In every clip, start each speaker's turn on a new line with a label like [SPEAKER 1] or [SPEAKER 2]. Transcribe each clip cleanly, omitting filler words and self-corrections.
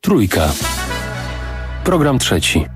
[SPEAKER 1] Trójka. Program trzeci.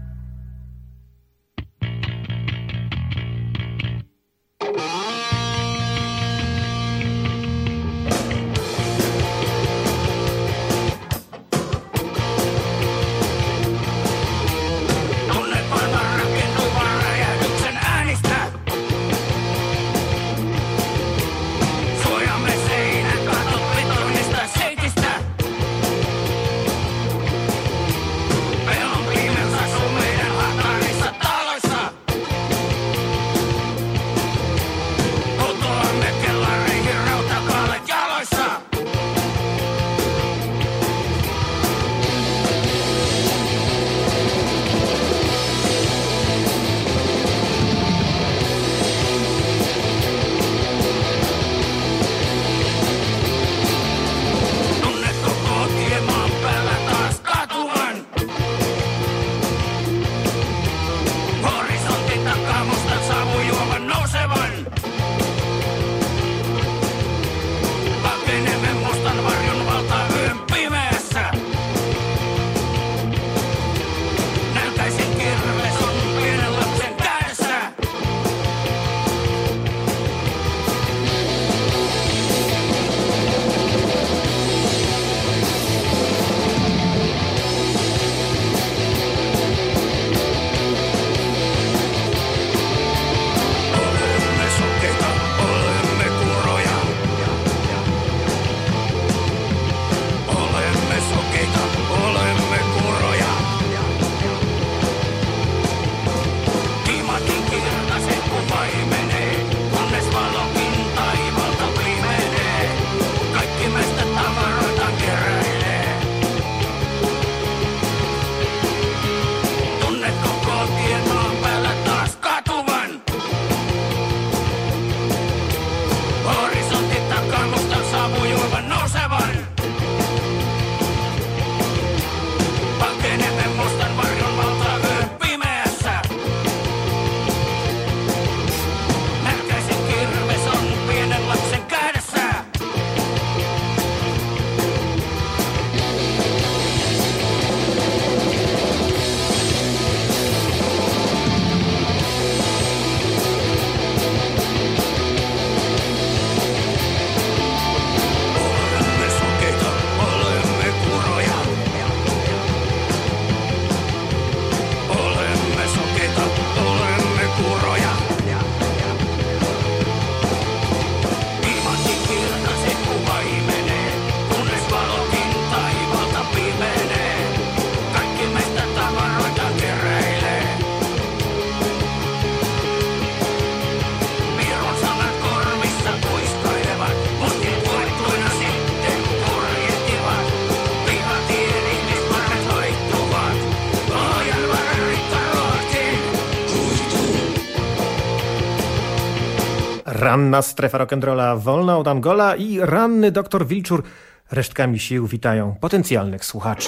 [SPEAKER 2] Ranna strefa rock'n'rolla wolna od Angola i ranny doktor Wilczur resztkami sił witają potencjalnych słuchaczy.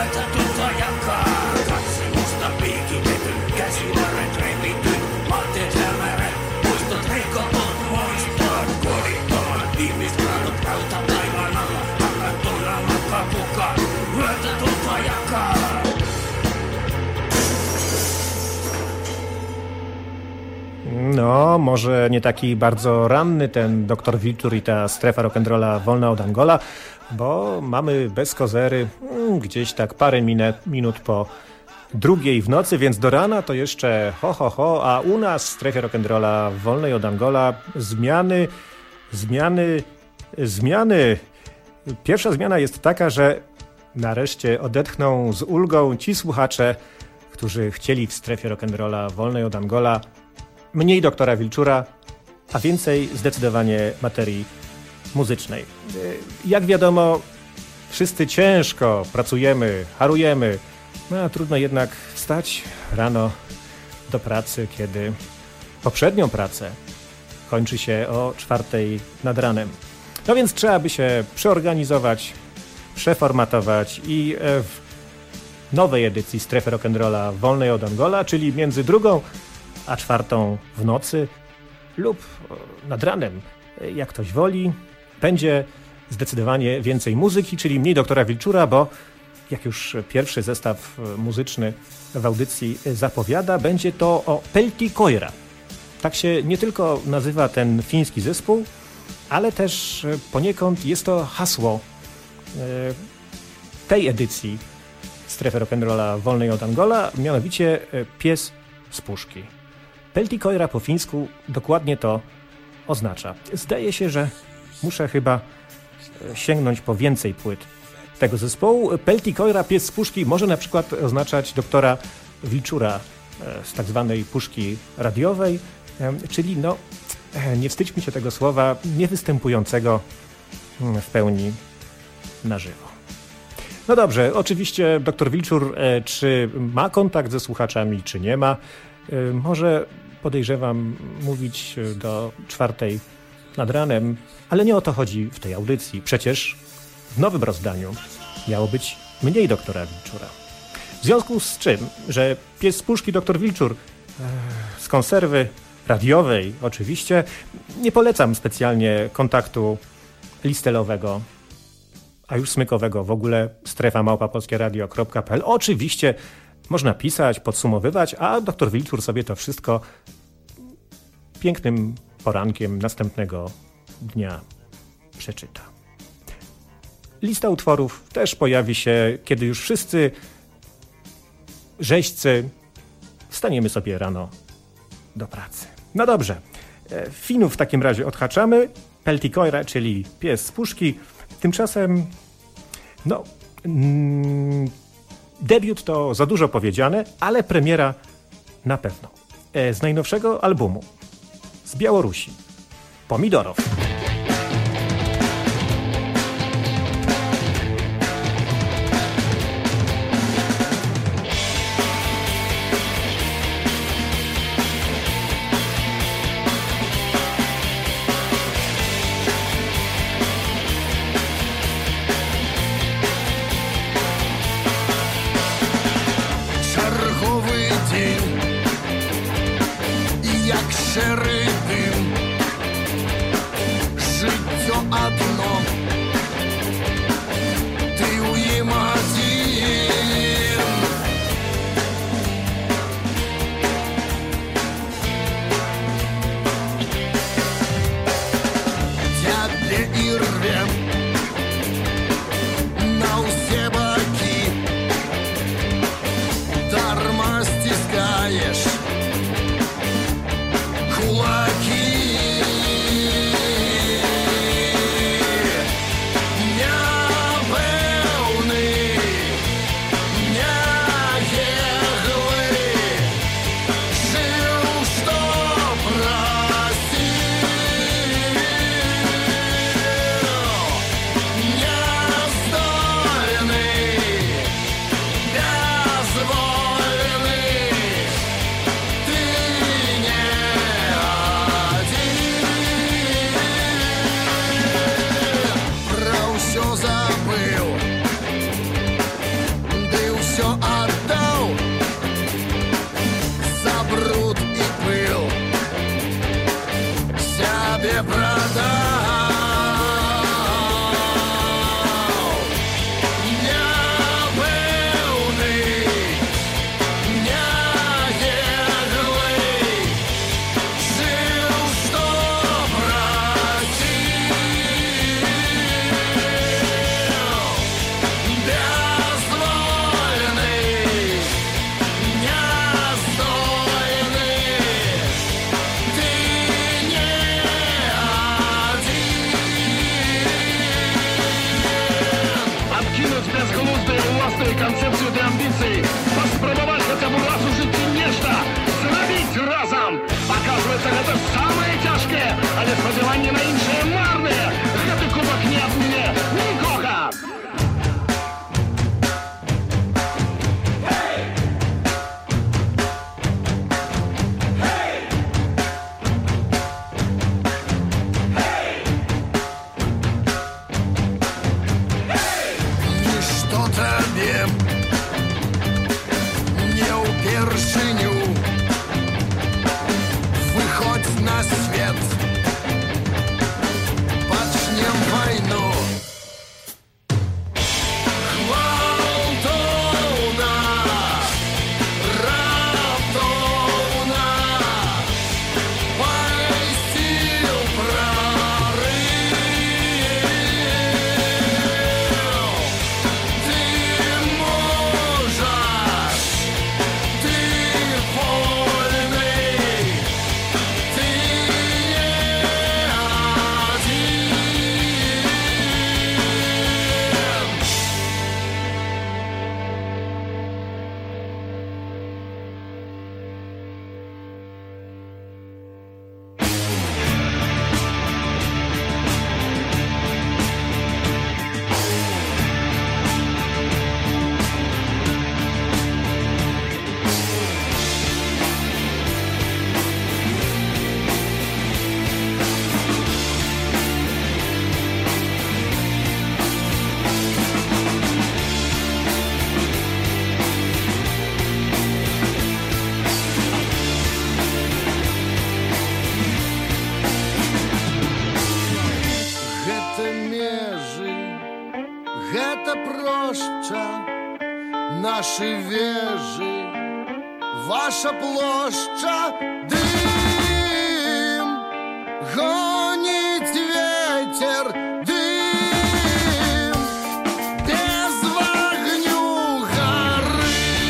[SPEAKER 2] No, może nie taki bardzo ranny ten doktor Wilczur i ta strefa rock'n'rolla wolna od Angola, bo mamy bez kozery gdzieś tak parę minut po 2:00 w nocy, więc do rana to jeszcze ho, a u nas w strefie rock'n'rolla wolnej od Angola zmiany. Pierwsza zmiana jest taka, że nareszcie odetchną z ulgą ci słuchacze, którzy chcieli w strefie rock'n'rolla wolnej od Angola mniej doktora Wilczura, a więcej zdecydowanie materii muzycznej. Jak wiadomo, wszyscy ciężko pracujemy, harujemy, a trudno jednak wstać rano do pracy, kiedy poprzednią pracę kończy się o 4:00 nad ranem. No więc trzeba by się przeorganizować, przeformatować i w nowej edycji Strefy Rock'n'Rolla wolnej od Angola, czyli między 2:00 a 4:00 w nocy lub nad ranem, jak ktoś woli, będzie zdecydowanie więcej muzyki, czyli mniej doktora Wilczura, bo jak już pierwszy zestaw muzyczny w audycji zapowiada, będzie to o Pelti Koira. Tak się nie tylko nazywa ten fiński zespół, ale też poniekąd jest to hasło tej edycji Strefy Rock'n'Rolla wolnej od Angola, mianowicie pies z puszki. Pelti Koira po fińsku dokładnie to oznacza. Zdaje się, że muszę chyba sięgnąć po więcej płyt tego zespołu. Pelti Koira, pies z puszki, może na przykład oznaczać doktora Wilczura z tak zwanej puszki radiowej, czyli no, nie wstydźmy się tego słowa, nie występującego w pełni na żywo. No dobrze, oczywiście doktor Wilczur, czy ma kontakt ze słuchaczami, czy nie ma, może podejrzewam mówić do 4:00 nad ranem, ale nie o to chodzi w tej audycji. Przecież w nowym rozdaniu miało być mniej doktora Wilczura. W związku z czym, że pies z puszki doktor Wilczur z konserwy radiowej oczywiście, nie polecam specjalnie kontaktu listelowego, a już smykowego w ogóle, strefa@polskieradio.pl. Oczywiście można pisać, podsumowywać, a doktor Wilczur sobie to wszystko pięknym porankiem następnego dnia przeczyta. Lista utworów też pojawi się, kiedy już wszyscy rzeźcy wstaniemy sobie rano do pracy. No dobrze, Finów w takim razie odhaczamy. Pelti Koira, czyli pies z puszki. Tymczasem, no, debiut to za dużo powiedziane, ale premiera na pewno. Z najnowszego albumu z Białorusi, Pomidorow.
[SPEAKER 3] Кулак границы, поспробовать хотя бы раз в жизни нечто, зробить разом. Оказывается, это самое тяжкое, але сподівання на іншее марное. Гэты кубок не ад мне нікога.
[SPEAKER 4] Наши вежи, ваша площадь, дым, гонит ветер, дым, без огню горы.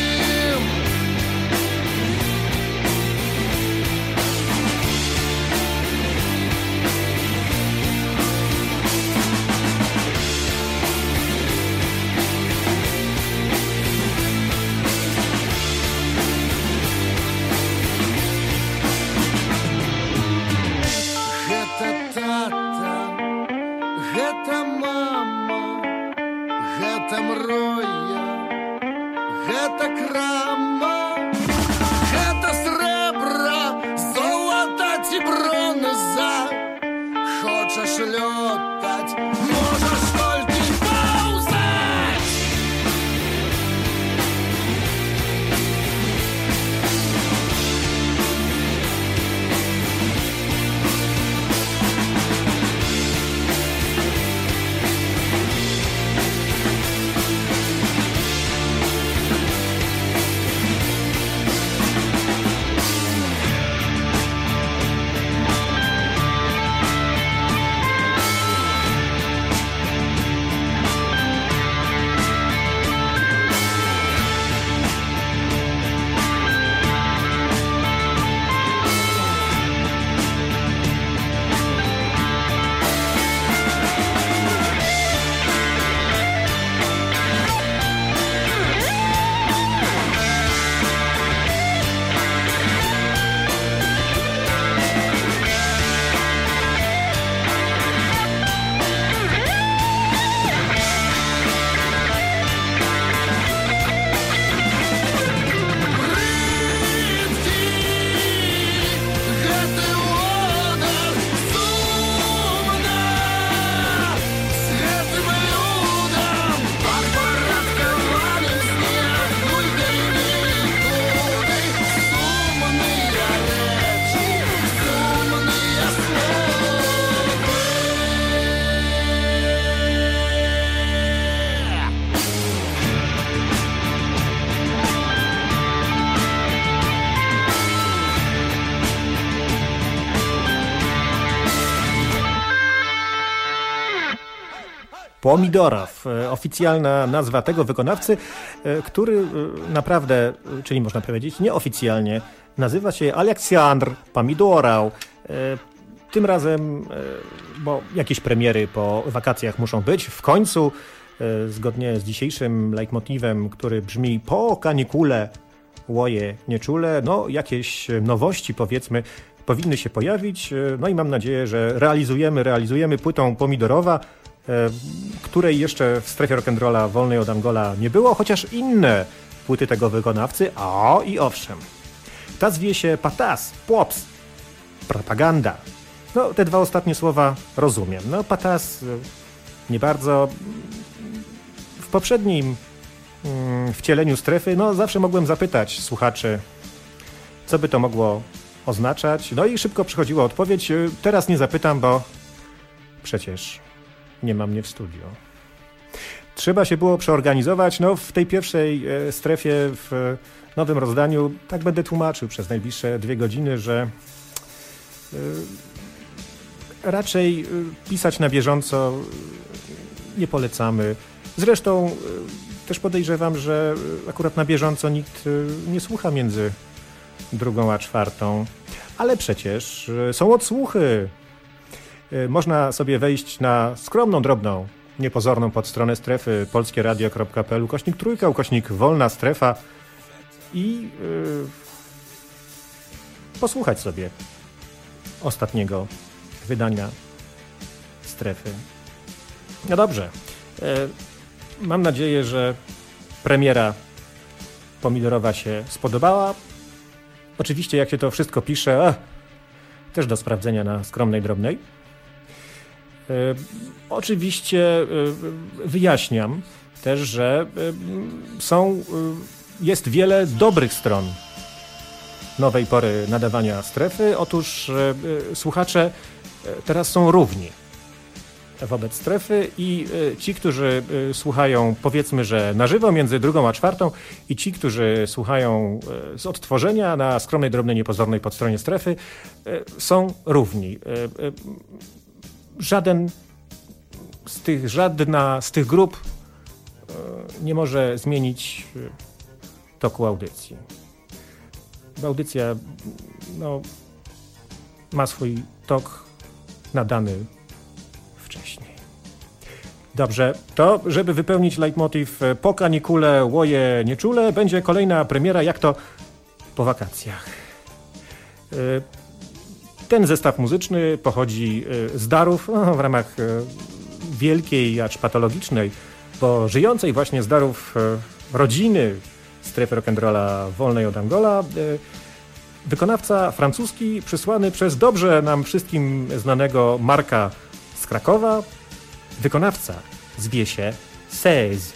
[SPEAKER 4] Гэта мама, гэта мроя, гэта крама, гэта срэбра, золата ці бронза. Хочаш лётаць, можаш толькі паўзаць.
[SPEAKER 2] Pomidorow, oficjalna nazwa tego wykonawcy, który naprawdę, czyli można powiedzieć nieoficjalnie, nazywa się Aleksandr Pomidorow. Tym razem, bo jakieś premiery po wakacjach muszą być, w końcu zgodnie z dzisiejszym leitmotivem, który brzmi po kanikule, łoje nieczule, no jakieś nowości powiedzmy powinny się pojawić, no i mam nadzieję, że realizujemy płytą Pomidorowa, której jeszcze w strefie rock'n'rolla wolnej od Angola nie było, chociaż inne płyty tego wykonawcy, i owszem. Ta zwie się Patas, Pops, propaganda. No, te dwa ostatnie słowa rozumiem. No, Patas nie bardzo. W poprzednim wcieleniu strefy, no zawsze mogłem zapytać słuchaczy, co by to mogło oznaczać. No i szybko przychodziła odpowiedź. Teraz nie zapytam, bo przecież nie ma mnie w studio. Trzeba się było przeorganizować. No w tej pierwszej strefie w nowym rozdaniu tak będę tłumaczył przez najbliższe 2 godziny, że raczej pisać na bieżąco nie polecamy. Zresztą też podejrzewam, że akurat na bieżąco nikt nie słucha między 2 a 4. Ale przecież są odsłuchy. Można sobie wejść na skromną, drobną, niepozorną podstronę strefy polskieradio.pl/3/wolna strefa i posłuchać sobie ostatniego wydania strefy. No dobrze. Mam nadzieję, że premiera Pomidorowa się spodobała. Oczywiście jak się to wszystko pisze, też do sprawdzenia na skromnej, drobnej. Oczywiście wyjaśniam też, że jest wiele dobrych stron nowej pory nadawania strefy. Otóż słuchacze teraz są równi wobec strefy i ci, którzy słuchają powiedzmy, że na żywo między 2 a 4 i ci, którzy słuchają z odtworzenia na skromnej, drobnej, niepozornej podstronie strefy są równi. Żadna z tych grup nie może zmienić toku audycji. Bo audycja ma swój tok nadany wcześniej. Dobrze, to żeby wypełnić leitmotiv po kanikule, łoje nieczule, będzie kolejna premiera, jak to po wakacjach. Ten zestaw muzyczny pochodzi z darów w ramach wielkiej, acz patologicznej, bo żyjącej właśnie z darów rodziny strefy rock'n'rolla wolnej od Angola, wykonawca francuski przysłany przez dobrze nam wszystkim znanego Marka z Krakowa. Wykonawca zwie się 16.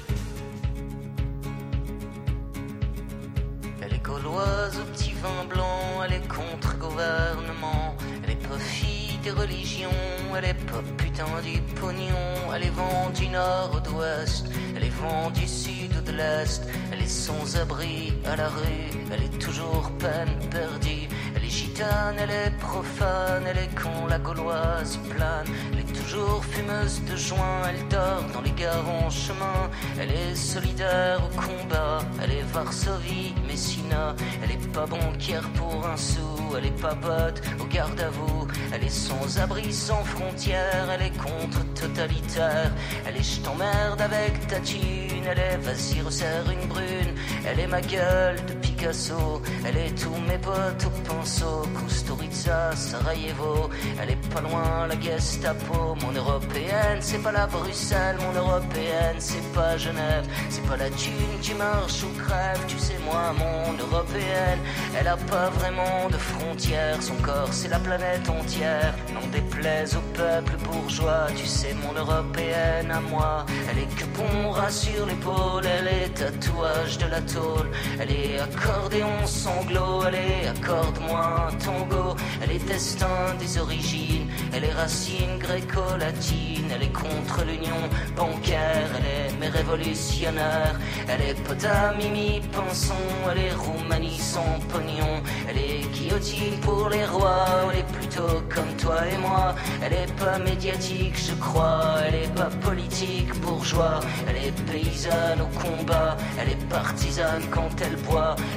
[SPEAKER 5] Elle est gauloise au petit vin blanc, elle est contre-gouvernement, elle est pas fille des religions, elle est pas putain du pognon, elle est vent du nord ou d'ouest, elle est vent du sud ou de l'est, elle est sans abri à la rue, elle est toujours peine perdue, elle est gitane, elle est profane, elle est con, la gauloise plane, elle est toujours fumeuse de joint, elle dort dans les gares en chemin, elle est solidaire au combat, elle est Varsovie, Messina, elle est pas banquière pour un sou, elle est pas pote au garde à vous, elle est sans abri, sans frontières, elle est contre-totalitaire, elle est je t'emmerde avec ta thune, elle est vas-y resserre une brune, elle est ma gueule de Picasso, elle est tous mes potes au pinceau, Kusturica, Sarajevo, elle est pas loin la Gestapo, mon européenne, c'est pas la Bruxelles, mon européenne, c'est pas Genève, c'est pas la thune, tu marches ou crèves, tu sais moi, mon européenne, elle a pas vraiment de frontières, son corps c'est la planète entière, n'en déplaise au peuple bourgeois, tu sais mon européenne à moi, elle est que bon ras sur l'épaule, elle est tatouage de la tôle, elle est accordéon sanglot, elle est accorde-moi un tango, elle est destin des origines, elle est racine gréco-latine, elle est contre l'union bancaire, elle est mais révolutionnaire, elle est pote à Mimi Pinson, elle est Roumanie sans pognon, elle est guillotine pour les rois, elle est plutôt comme toi et moi, elle est pas médiatique je crois, elle est pas politique bourgeois, elle est paysanne au combat, elle est partisane quand elle boit,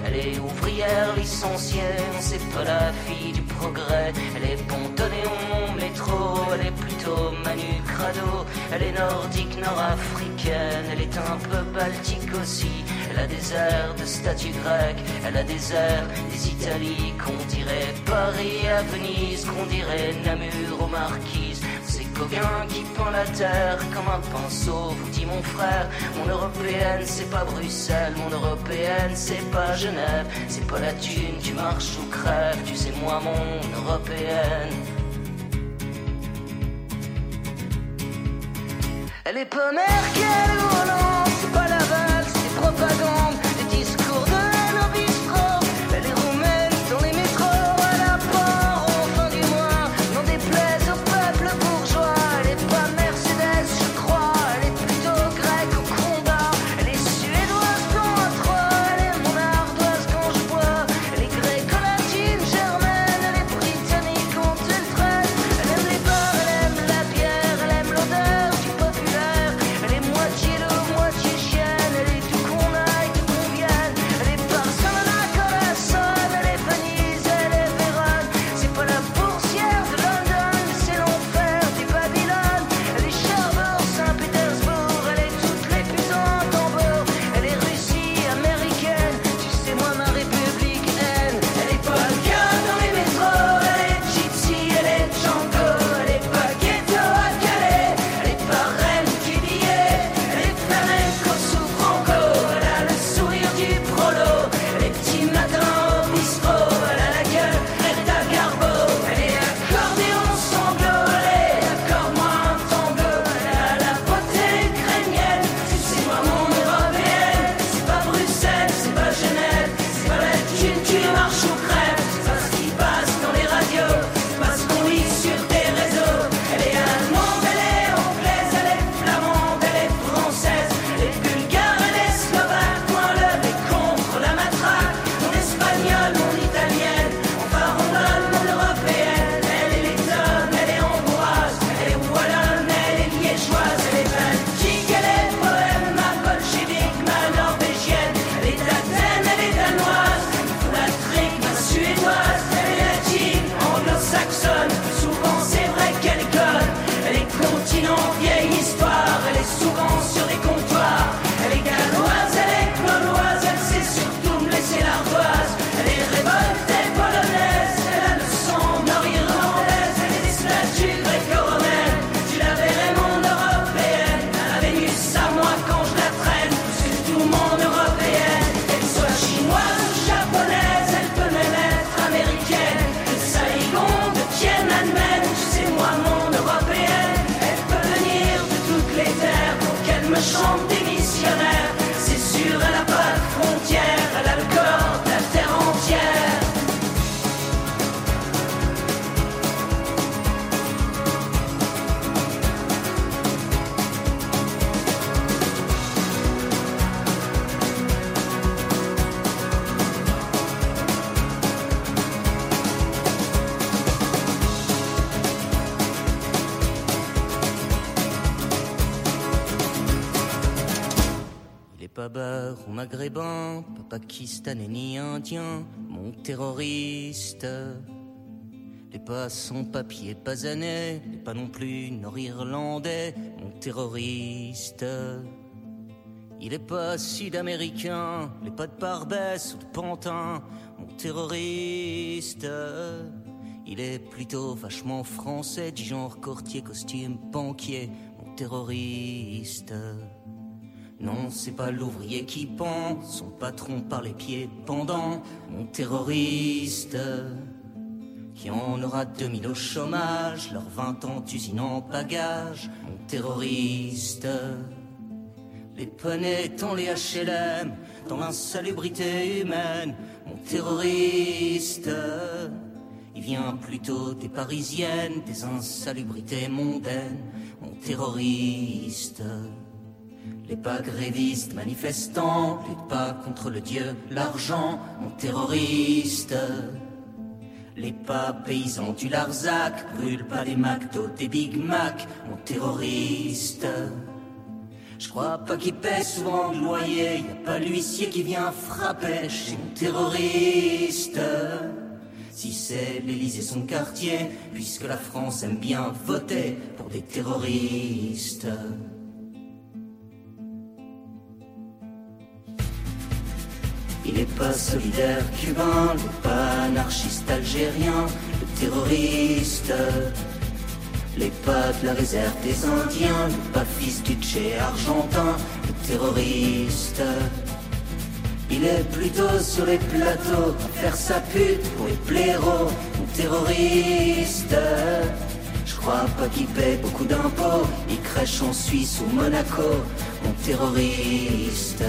[SPEAKER 5] Elle est ouvrière licenciée, c'est pas la fille du progrès. Elle est pontonéon, métro, elle est plutôt Manu Crado. Elle est nordique, nord-africaine, elle est un peu baltique aussi. Elle a des airs de statue grecque, elle a des airs des Italies, qu'on dirait Paris à Venise, qu'on dirait Namur aux Marquises. C'est Gauguin qui peint la terre comme un pinceau, vous dit mon frère. Mon européenne c'est pas Bruxelles, mon européenne c'est pas Genève. C'est pas la thune, tu marches ou crèves, tu sais moi mon européenne. Elle est pas Merkel ou Hollande, c'est pas Laval, c'est propagande, des discours de haine au bistrot. Elle est roumaine dans les métros, elle a pas au fin du mois, n'en déplaise au peuple bourgeois. Elle est pas Mercedes, je crois, elle est plutôt grecque au combat. Elle est suédoise quand à trois, elle est mon ardoise quand je bois. Elle est gréco-latine, germaine, elle est britannique quand elle traîne. Elle aime les bars, elle aime la bière, elle aime l'odeur du populaire. Elle est moitié loup, moitié chienne, elle est tout qu'on aille, tout qu'on vienne. Elle est Barcelona, Corazon, elle est Venise, elle est Vérone. C'est pas la boursière de London, c'est l'enfer du Babylone. Elle est Cherbourg, Saint-Pétersbourg, elle est toutes les putains en tambour. Elle est Russie, américaine, tu sais moi ma république haine. Elle est pas le gars dans les métros, elle est Gypsy, elle est Django. Elle est pas ghetto à Calais, elle est pas reine qui billet. Elle est flamenco sous Franco, elle a le sourire du prolo. Elle est petit matin au bistrot, elle a la gueule, elle est à Garbo. Elle est accordéon sanglot, elle est accorde-moi un tango. Elle a la beauté ukrainienne, tu sais moi mon européenne. C'est pas Bruxelles, c'est pas Genève, c'est pas la thune, tu marches ou crèves. C'est pas ce qui passe dans les radios, c'est pas ce qu'on lit sur tes réseaux. Elle est allemande, elle est anglaise, elle est flamande, elle est française. Elle est bulgare, elle est slovaque, moi l'œuvre est contre la matraque. Mon espagnol, mon italienne, enfin on donne mon européenne. Elle est lettonne, elle est hongroise, elle est wallonne, elle est liégeoise. Elle est baltique, elle est bohème, ma bolchevique, ma norvégienne. Elle est d'Athènes, elle est danoise, la trique, ma suédoise. Elle est latine, anglo-saxonne, souvent c'est vrai qu'elle est conne. Elle est continent, vieille histoire, elle est souvent sur des comptoirs. Elle est galloise, elle est gauloise, elle sait surtout me laisser l'ardoise. Elle est révoltée polonaise, elle a le sang nord-irlandaise. Elle est des statues gréco-romaines, tu la verrais mon européenne. À la Vénus à moi quand je la traîne, c'est tout mon européenne. Qu'elle soit chinoise ou japonaise, elle peut même être américaine. De Saigon, de Tiananmen, tu sais moi mon européenne. Elle peut venir de toutes les terres pour qu'elle me chante des missionnaires. C'est sûr, elle a pas de frontières, elle a le corps de la terre entière. Il est pas beurre ou maghrébin, pas pakistanais ni indien, mon terroriste. Les pas sans papier basanais, les pas non plus nord-irlandais, mon terroriste. Il est pas sud-américain, les pas de Barbès ou de Pantin, mon terroriste. Il est plutôt vachement français, du genre courtier, costume, banquier, mon terroriste. Non, c'est pas l'ouvrier qui pend, son patron par les pieds pendant, mon terroriste. Qui en aura 2000 au chômage, leurs 20 ans d'usine en bagages, mon terroriste. Les poneys dans les HLM, dans l'insalubrité humaine, mon terroriste. Il vient plutôt des parisiennes, des insalubrités mondaines, mon terroriste. Les pas grévistes manifestants, les pas contre le dieu, l'argent, mon terroriste. Les pas paysans du Larzac, brûlent pas des McDo, des Big Mac, mon terroriste.
[SPEAKER 6] Je crois pas qu'il paie souvent de loyer, y a pas l'huissier qui vient frapper chez mon terroriste. Si c'est l'Élysée son quartier, puisque la France aime bien voter pour des terroristes. Il est pas solidaire cubain, il est pas anarchiste algérien, le terroriste. Les pas de la réserve des Indiens, il est pas fils du Tché argentin, le terroriste. Il est plutôt sur les plateaux, à faire sa pute pour les blaireaux, mon terroriste. Je crois pas qu'il paie beaucoup d'impôts, il crèche en Suisse ou Monaco, mon terroriste.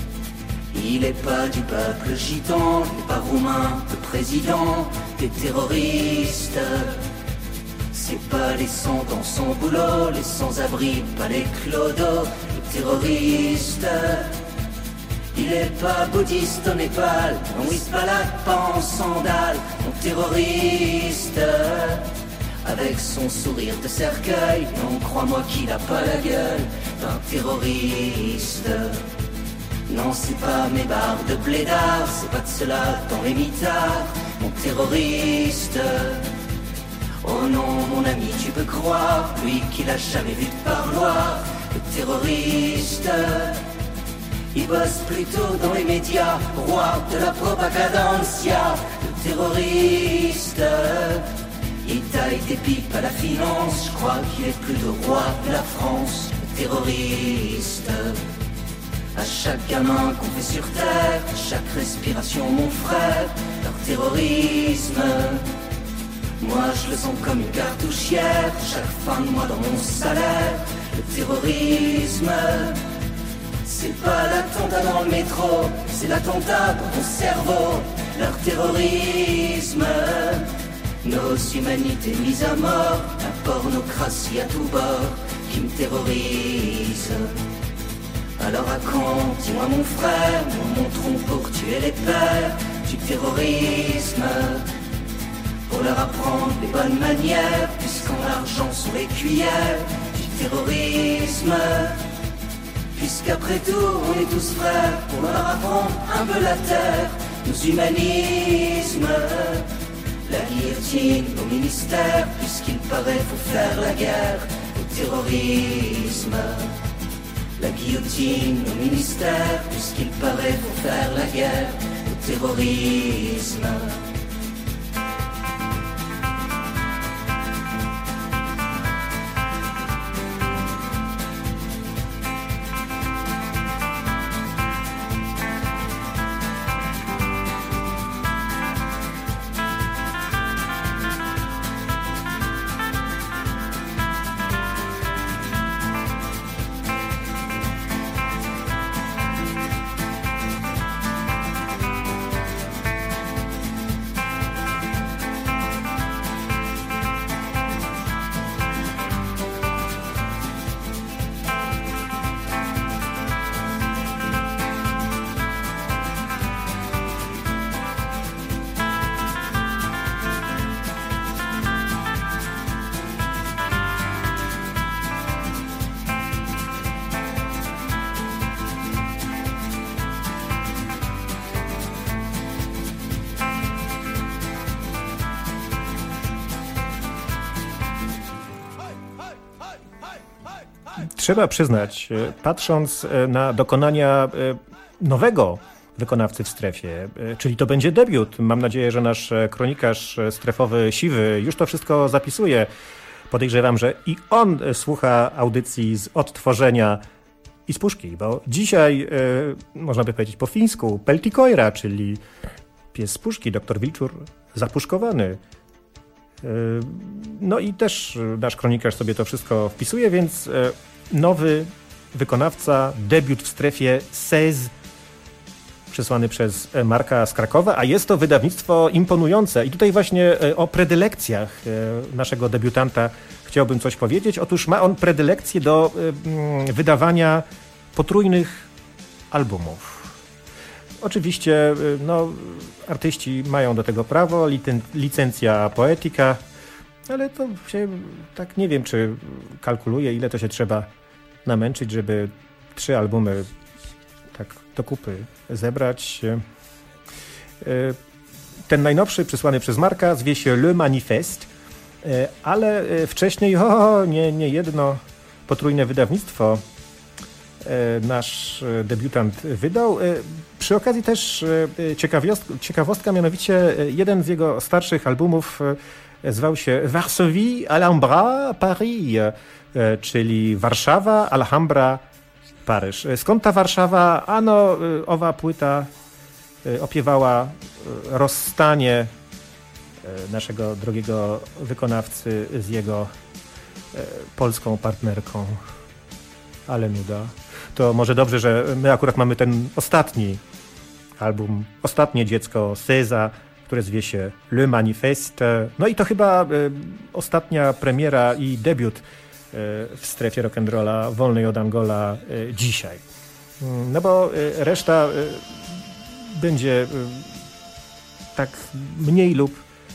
[SPEAKER 6] Il est pas du peuple gitan, il est pas roumain, le président des terroristes. C'est pas les sans dans son boulot, les sans-abri, pas les clodos, le terroriste. Il est pas bouddhiste au Népal, non il se balade pas en sandales, mon terroriste. Avec son sourire de cercueil, non crois-moi qu'il a pas la gueule d'un terroriste. Non c'est pas mes barres de blédard, c'est pas de cela dans les mitards, mon terroriste. Oh non mon ami tu peux croire, lui qui l'a jamais vu de parloir, le terroriste. Il bosse plutôt dans les médias, roi de la propagancia, le terroriste. Il taille des pipes à la finance, je crois qu'il est plutôt roi de la France, le terroriste. À chaque gamin qu'on fait sur terre, à chaque respiration mon frère, leur terrorisme. Moi je le sens comme une cartouchière, chaque fin de mois dans mon salaire, le terrorisme. C'est pas l'attentat dans le métro, c'est l'attentat pour ton cerveau, leur terrorisme. Nos humanités mises à mort, la pornocratie à tout bord qui me terrorise. Alors à quand, dis-moi mon frère, nous montrons pour tuer les pères du terrorisme. Pour leur apprendre les bonnes manières, puisqu'en argent sont les cuillères du terrorisme. Puisqu'après tout, on est tous frères, pour leur apprendre un peu la terre, nos humanismes. La guillotine au ministère, puisqu'il paraît faut faire la guerre au terrorisme. La guillotine au ministère, puisqu'il paraît faut faire la guerre au terrorisme.
[SPEAKER 2] Trzeba przyznać, patrząc na dokonania nowego wykonawcy w strefie, czyli to będzie debiut. Mam nadzieję, że nasz kronikarz strefowy Siwy już to wszystko zapisuje. Podejrzewam, że i on słucha audycji z odtworzenia i z puszki, bo dzisiaj, można by powiedzieć po fińsku, Pelti Koira, czyli pies z puszki, doktor Wilczur zapuszkowany. No i też nasz kronikarz sobie to wszystko wpisuje, więc nowy wykonawca, debiut w strefie SEZ, przesłany przez Marka z Krakowa, a jest to wydawnictwo imponujące. I tutaj właśnie o predylekcjach naszego debiutanta chciałbym coś powiedzieć. Otóż ma on predylekcję do wydawania potrójnych albumów. Oczywiście no, artyści mają do tego prawo, licencja poetyka, ale to się tak nie wiem, czy kalkuluje, ile to się trzeba namęczyć, żeby 3 albumy tak do kupy zebrać. Ten najnowszy, przysłany przez Marka, zwie się Le Manifeste, ale wcześniej nie jedno potrójne wydawnictwo nasz debiutant wydał. Przy okazji też ciekawostka, mianowicie jeden z jego starszych albumów zwał się Varsovie, Alhambra, Paris, czyli Warszawa, Alhambra, Paryż. Skąd ta Warszawa? Ano, owa płyta opiewała rozstanie naszego drogiego wykonawcy z jego polską partnerką. Ale nuda. To może dobrze, że my akurat mamy ten ostatni album, ostatnie dziecko Seza, które zwie się Le Manifeste. No i to chyba ostatnia premiera i debiut w strefie rock'n'rolla wolnej od Angola dzisiaj. No bo reszta będzie tak mniej lub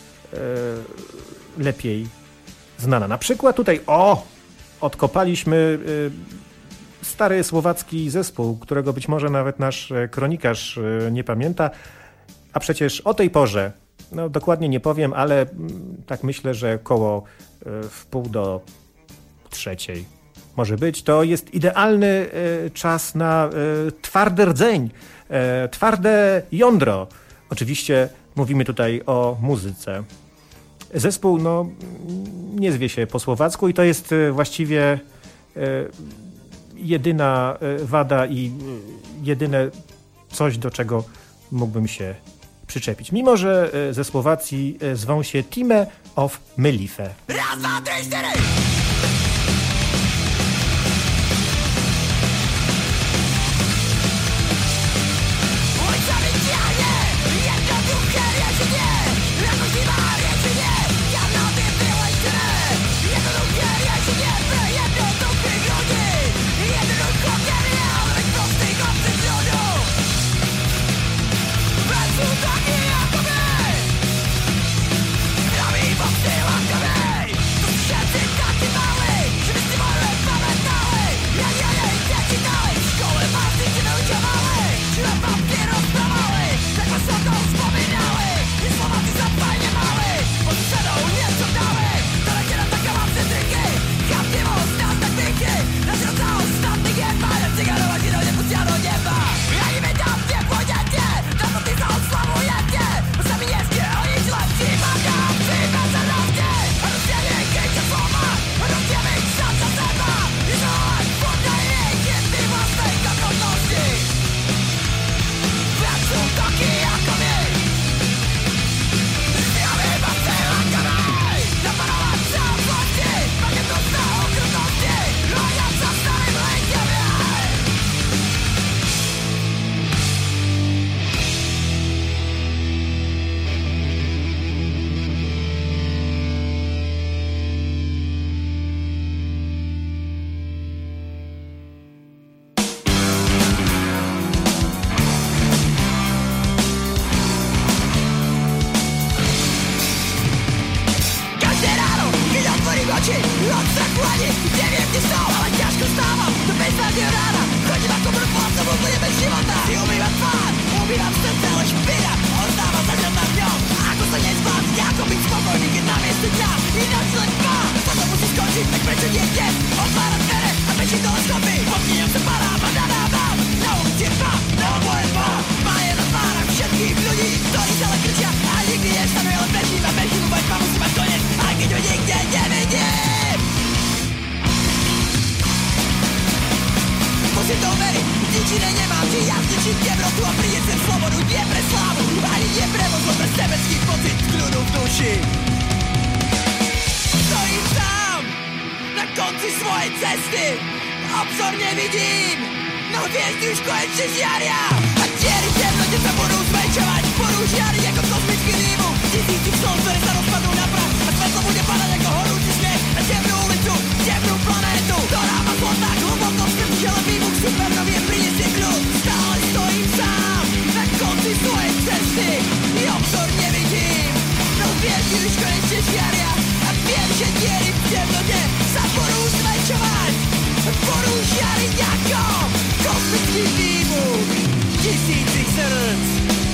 [SPEAKER 2] lepiej znana. Na przykład tutaj odkopaliśmy stary słowacki zespół, którego być może nawet nasz kronikarz nie pamięta, a przecież o tej porze, no dokładnie nie powiem, ale tak myślę, że koło 2:30 może być. To jest idealny czas na twardy rdzeń, twarde jądro. Oczywiście mówimy tutaj o muzyce. Zespół nie zwie się po słowacku i to jest właściwie jedyna wada i jedyne coś, do czego mógłbym się przyczepić. Mimo że ze Słowacji zwą się Time of Melife.
[SPEAKER 7] Raz, 2, 3, 4! tisících srdc.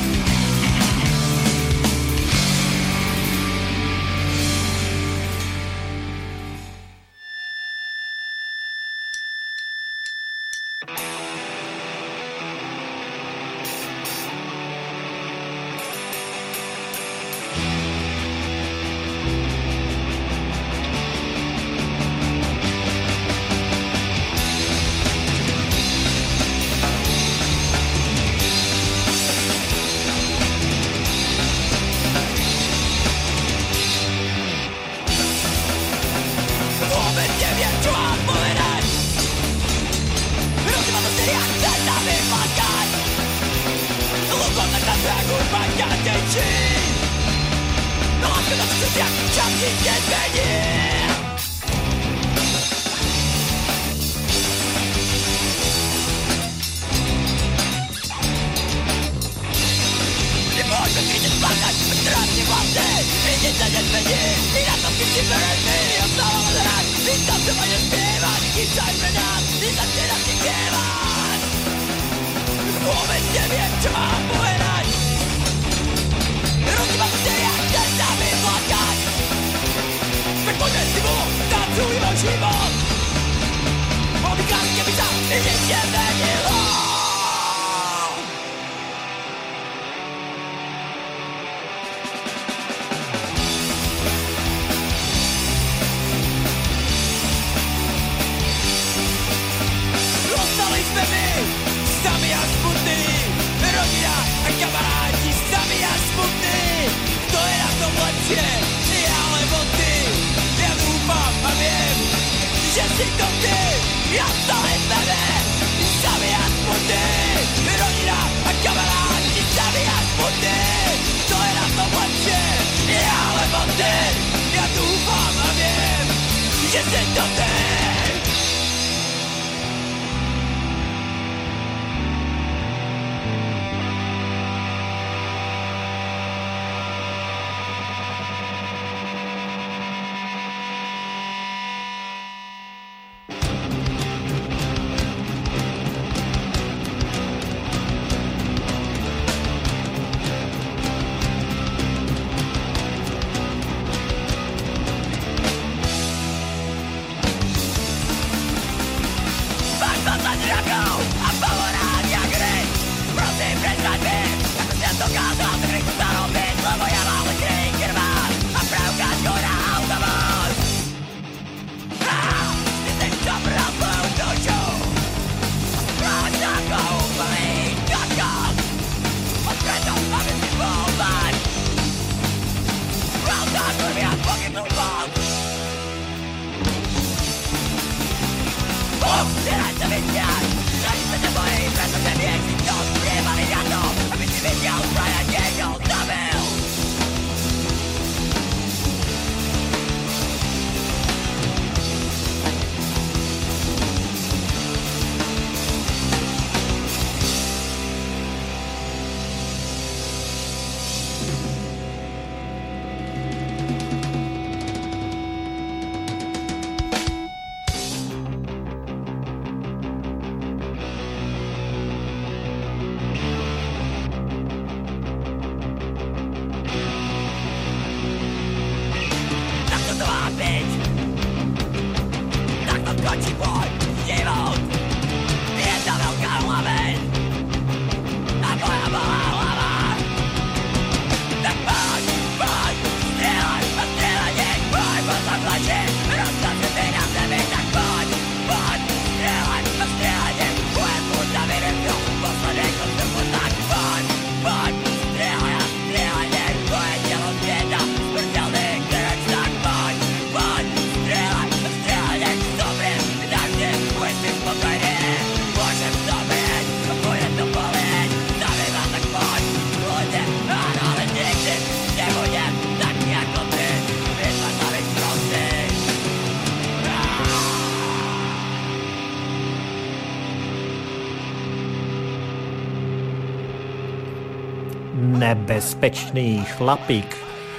[SPEAKER 2] Nebezpieczny chlapik.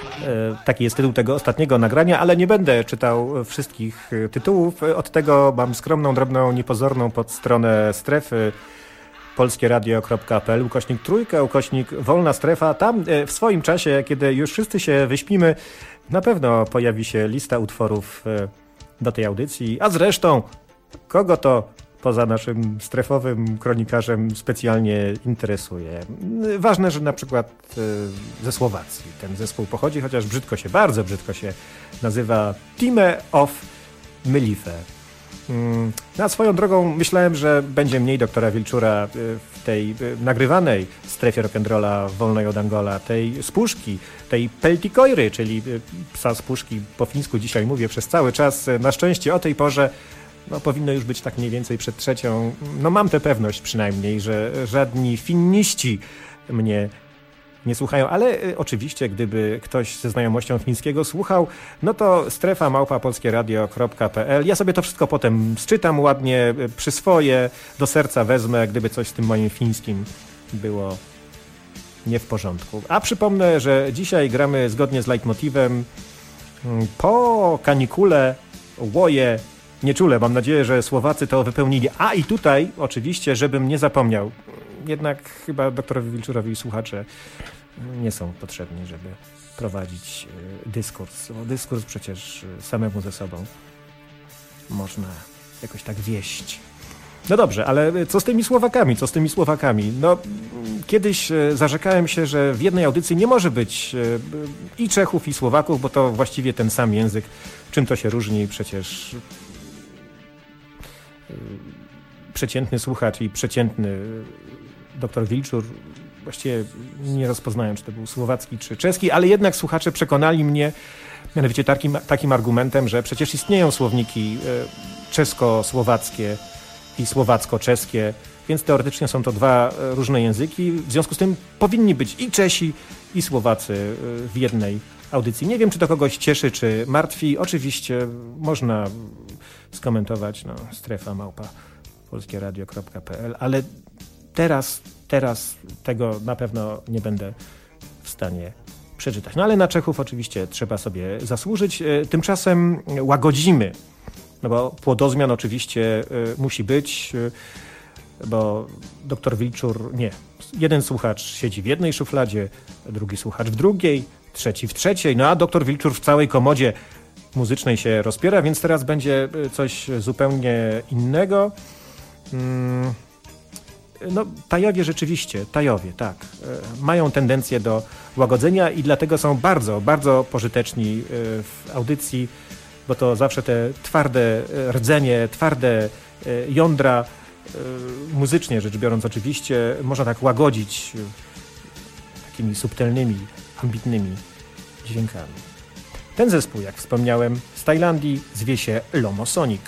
[SPEAKER 2] Taki jest tytuł tego ostatniego nagrania, ale nie będę czytał wszystkich tytułów. Od tego mam skromną, drobną, niepozorną podstronę strefy polskieradio.pl, /3, wolna strefa. Tam w swoim czasie, kiedy już wszyscy się wyśpimy, na pewno pojawi się lista utworów do tej audycji. A zresztą, kogo to poza naszym strefowym kronikarzem specjalnie interesuje? Ważne, że na przykład ze Słowacji ten zespół pochodzi, chociaż bardzo brzydko się nazywa Time of Mylife. Na swoją drogą myślałem, że będzie mniej doktora Wilczura w tej nagrywanej strefie rock'n'rolla wolnej od Angola, tej spuszki, tej peltikoiry, czyli psa z puszki po fińsku dzisiaj mówię przez cały czas. Na szczęście o tej porze powinno już być tak mniej więcej przed 3. Mam tę pewność przynajmniej, że żadni finniści mnie nie słuchają, ale oczywiście gdyby ktoś ze znajomością fińskiego słuchał, to strefa@polskieradio.pl. Ja sobie to wszystko potem sczytam ładnie, przyswoję, do serca wezmę, gdyby coś z tym moim fińskim było nie w porządku. A przypomnę, że dzisiaj gramy zgodnie z leitmotivem po kanikule, łoje, nieczule. Mam nadzieję, że Słowacy to wypełnili. A i tutaj oczywiście, żebym nie zapomniał, jednak chyba doktorowi Wilczurowi słuchacze nie są potrzebni, żeby prowadzić dyskurs. Bo dyskurs przecież samemu ze sobą można jakoś tak wieść. No dobrze, ale co z tymi Słowakami? Kiedyś zarzekałem się, że w jednej audycji nie może być i Czechów, i Słowaków, bo to właściwie ten sam język. Czym to się różni? Przecież przeciętny słuchacz i przeciętny doktor Wilczur właściwie nie rozpoznają, czy to był słowacki, czy czeski, ale jednak słuchacze przekonali mnie mianowicie takim argumentem, że przecież istnieją słowniki czesko-słowackie i słowacko-czeskie, więc teoretycznie są to dwa różne języki. W związku z tym powinni być i Czesi, i Słowacy w jednej audycji. Nie wiem, czy to kogoś cieszy, czy martwi. Oczywiście można skomentować strefa@polskieradio.pl, ale teraz tego na pewno nie będę w stanie przeczytać. Ale na Czechów oczywiście trzeba sobie zasłużyć. Tymczasem łagodzimy, bo płodozmian oczywiście musi być, bo doktor Wilczur nie. Jeden słuchacz siedzi w jednej szufladzie, drugi słuchacz w drugiej, trzeci w trzeciej, a doktor Wilczur w całej komodzie muzycznej się rozpiera, więc teraz będzie coś zupełnie innego. Tajowie rzeczywiście, tak, mają tendencję do łagodzenia i dlatego są bardzo, bardzo pożyteczni w audycji, bo to zawsze te twarde rdzenie, twarde jądra, muzycznie rzecz biorąc oczywiście, można tak łagodzić takimi subtelnymi, ambitnymi dźwiękami. Ten zespół, jak wspomniałem, z Tajlandii zwie się Lomosonic.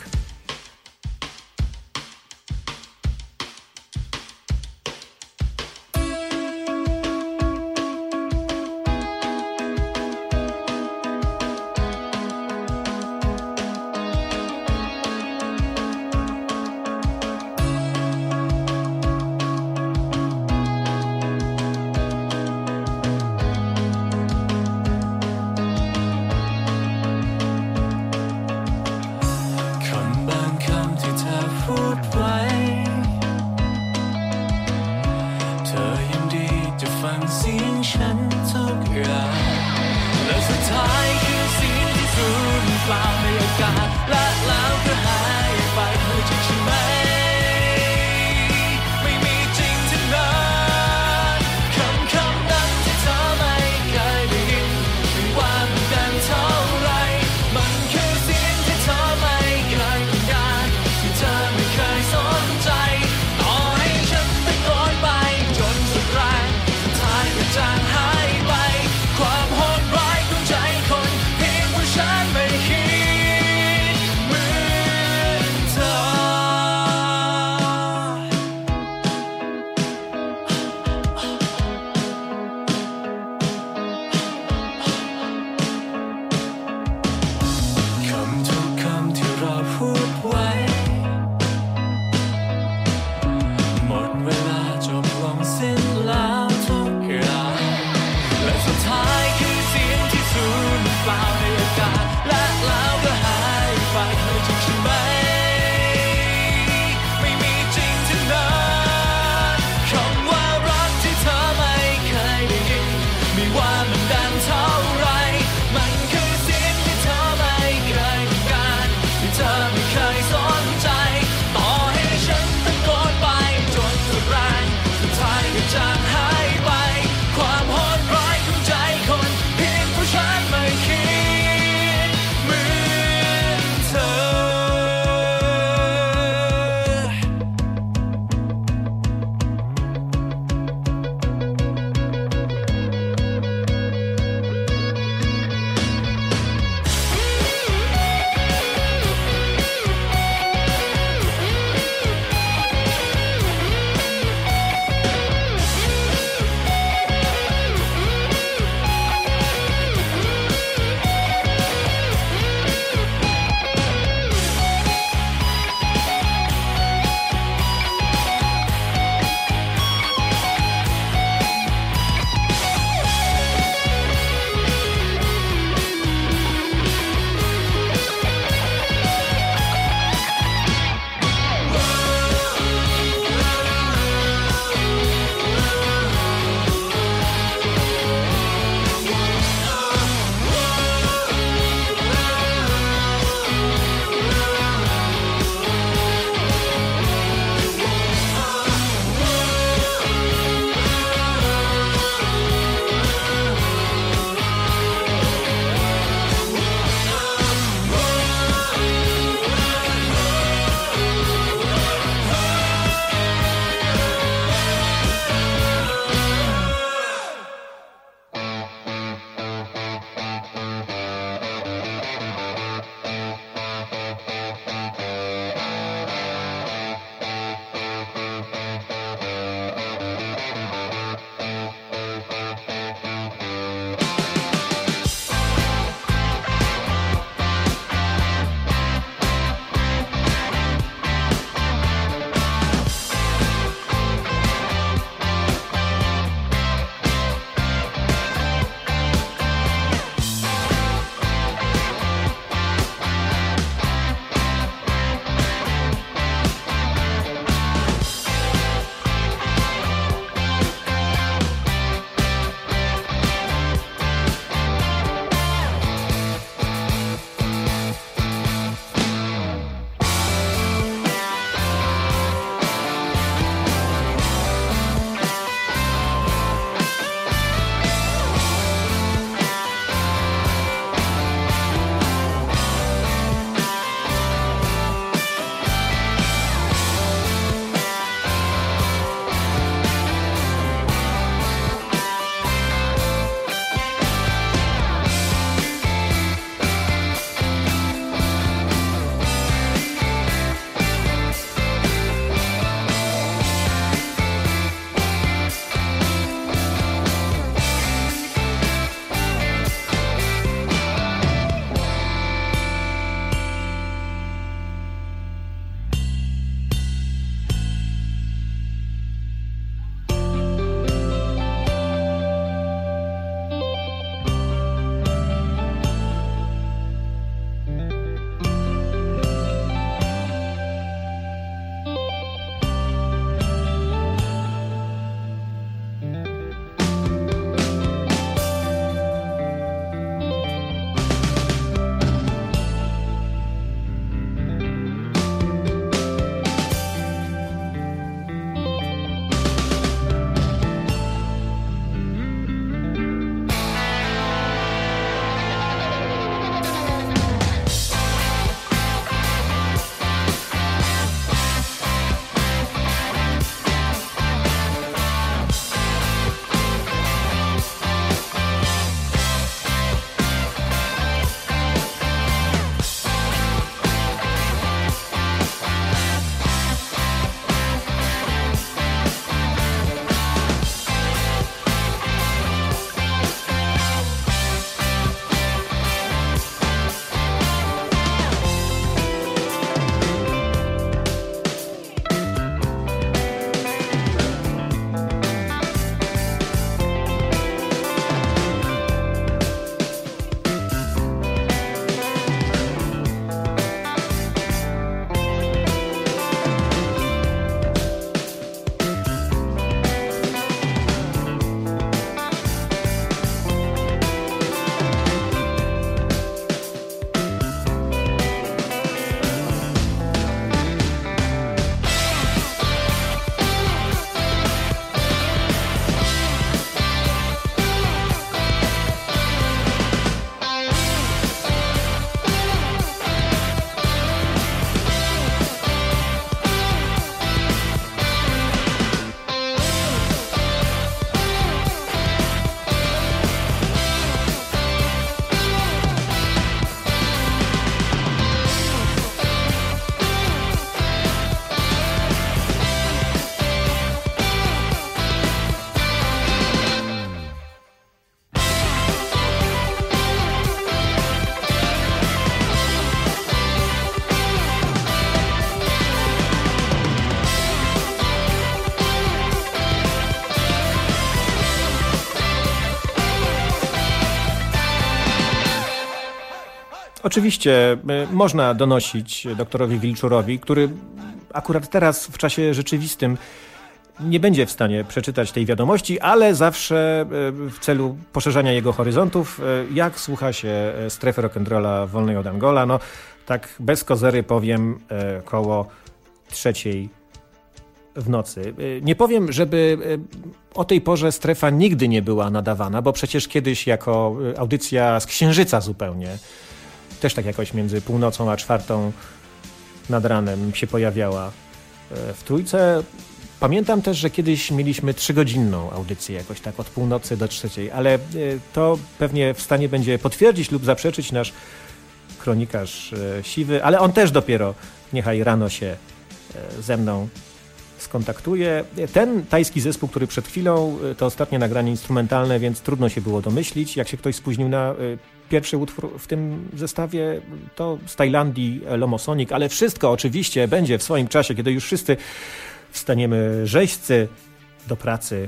[SPEAKER 2] Oczywiście można donosić doktorowi Wilczurowi, który akurat teraz w czasie rzeczywistym nie będzie w stanie przeczytać tej wiadomości, ale zawsze w celu poszerzania jego horyzontów, jak słucha się strefy rock'n'rolla wolnej od Angola, no tak bez kozery powiem koło 3:00 w nocy. Nie powiem, żeby o tej porze strefa nigdy nie była nadawana, bo przecież kiedyś jako audycja z Księżyca zupełnie, też tak jakoś między północą a 4:00 nad ranem się pojawiała w Trójce. Pamiętam też, że kiedyś mieliśmy 3-godzinną audycję jakoś tak od północy do 3:00, ale to pewnie w stanie będzie potwierdzić lub zaprzeczyć nasz kronikarz Siwy, ale on też dopiero niechaj rano się ze mną skontaktuje. Ten tajski zespół, który przed chwilą, to ostatnie nagranie instrumentalne, więc trudno się było domyślić. Jak się ktoś spóźnił na pierwszy utwór w tym zestawie, to z Tajlandii Lomosonic, ale wszystko oczywiście będzie w swoim czasie, kiedy już wszyscy wstaniemy rzeźcy do pracy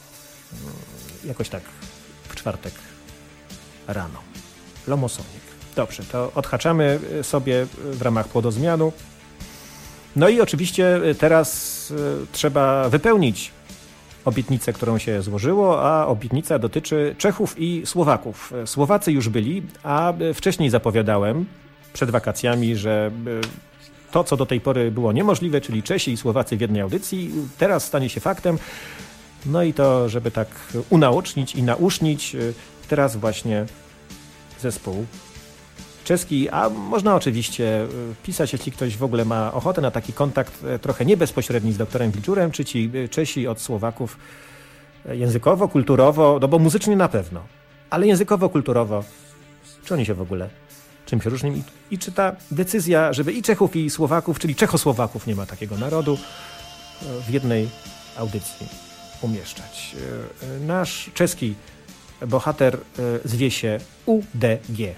[SPEAKER 2] jakoś tak w czwartek rano. Lomosonic. Dobrze, to odhaczamy sobie w ramach płodozmianu. No i oczywiście teraz trzeba wypełnić obietnicę, którą się złożyło, a obietnica dotyczy Czechów i Słowaków. Słowacy już byli, a wcześniej zapowiadałem przed wakacjami, że to, co do tej pory było niemożliwe, czyli Czesi i Słowacy w jednej audycji, teraz stanie się faktem. No i to, żeby tak unaocznić i nausznić, teraz właśnie zespół czeski, a można oczywiście pisać, jeśli ktoś w ogóle ma ochotę na taki kontakt trochę niebezpośredni z doktorem Wilczurem, czy ci Czesi od Słowaków językowo, kulturowo, no bo muzycznie na pewno, ale językowo, kulturowo, czy oni się w ogóle czymś różnym i czy ta decyzja, żeby i Czechów, i Słowaków, czyli Czechosłowaków, nie ma takiego narodu, w jednej audycji umieszczać. Nasz czeski bohater zwie się UDG.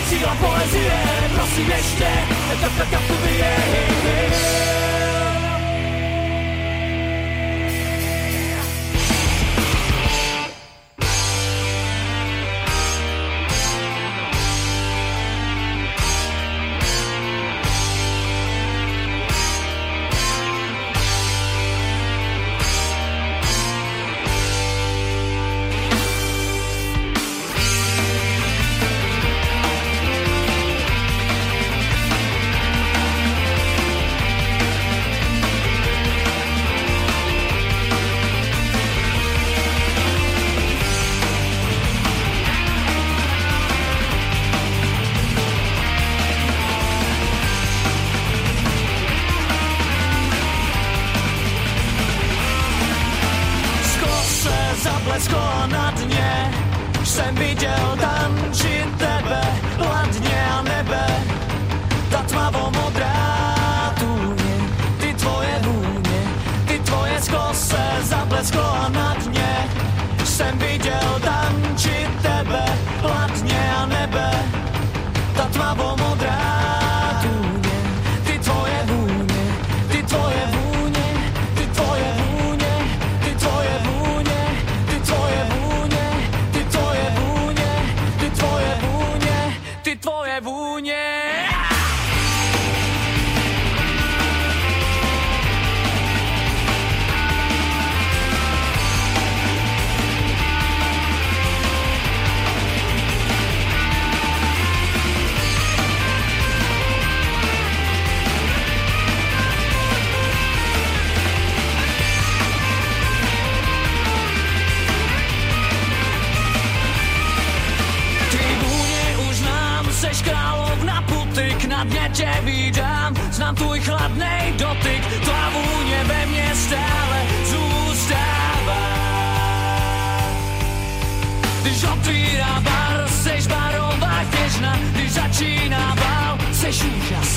[SPEAKER 7] síla poezie, prosím ještě, kapku vyje.
[SPEAKER 8] Zablesklo na dně, jsem viděl tančit tebe, hladně a nebe, ta tmavo-modrá tůně, ty tvoje vůně, ty tvoje sklo se zablesklo na dně, jsem viděl tančit tebe, hladně a nebe, ta tmavo-modrá tůně, ty tvoje vůně, ty tvoje vůně, ty tvoje vůně, ty tvoje vůně. Ty tvoje vůně, ty tvoje vůně, ty tvoje vůně, ty tvoje vůně. Seš královna putyk, na dně tě vídám, znám tvůj chladnej dotyk, tvá vůně ve mně stále zůstává. Když otvírá bar, seš barová kněžna, když začíná bál, seš úžas,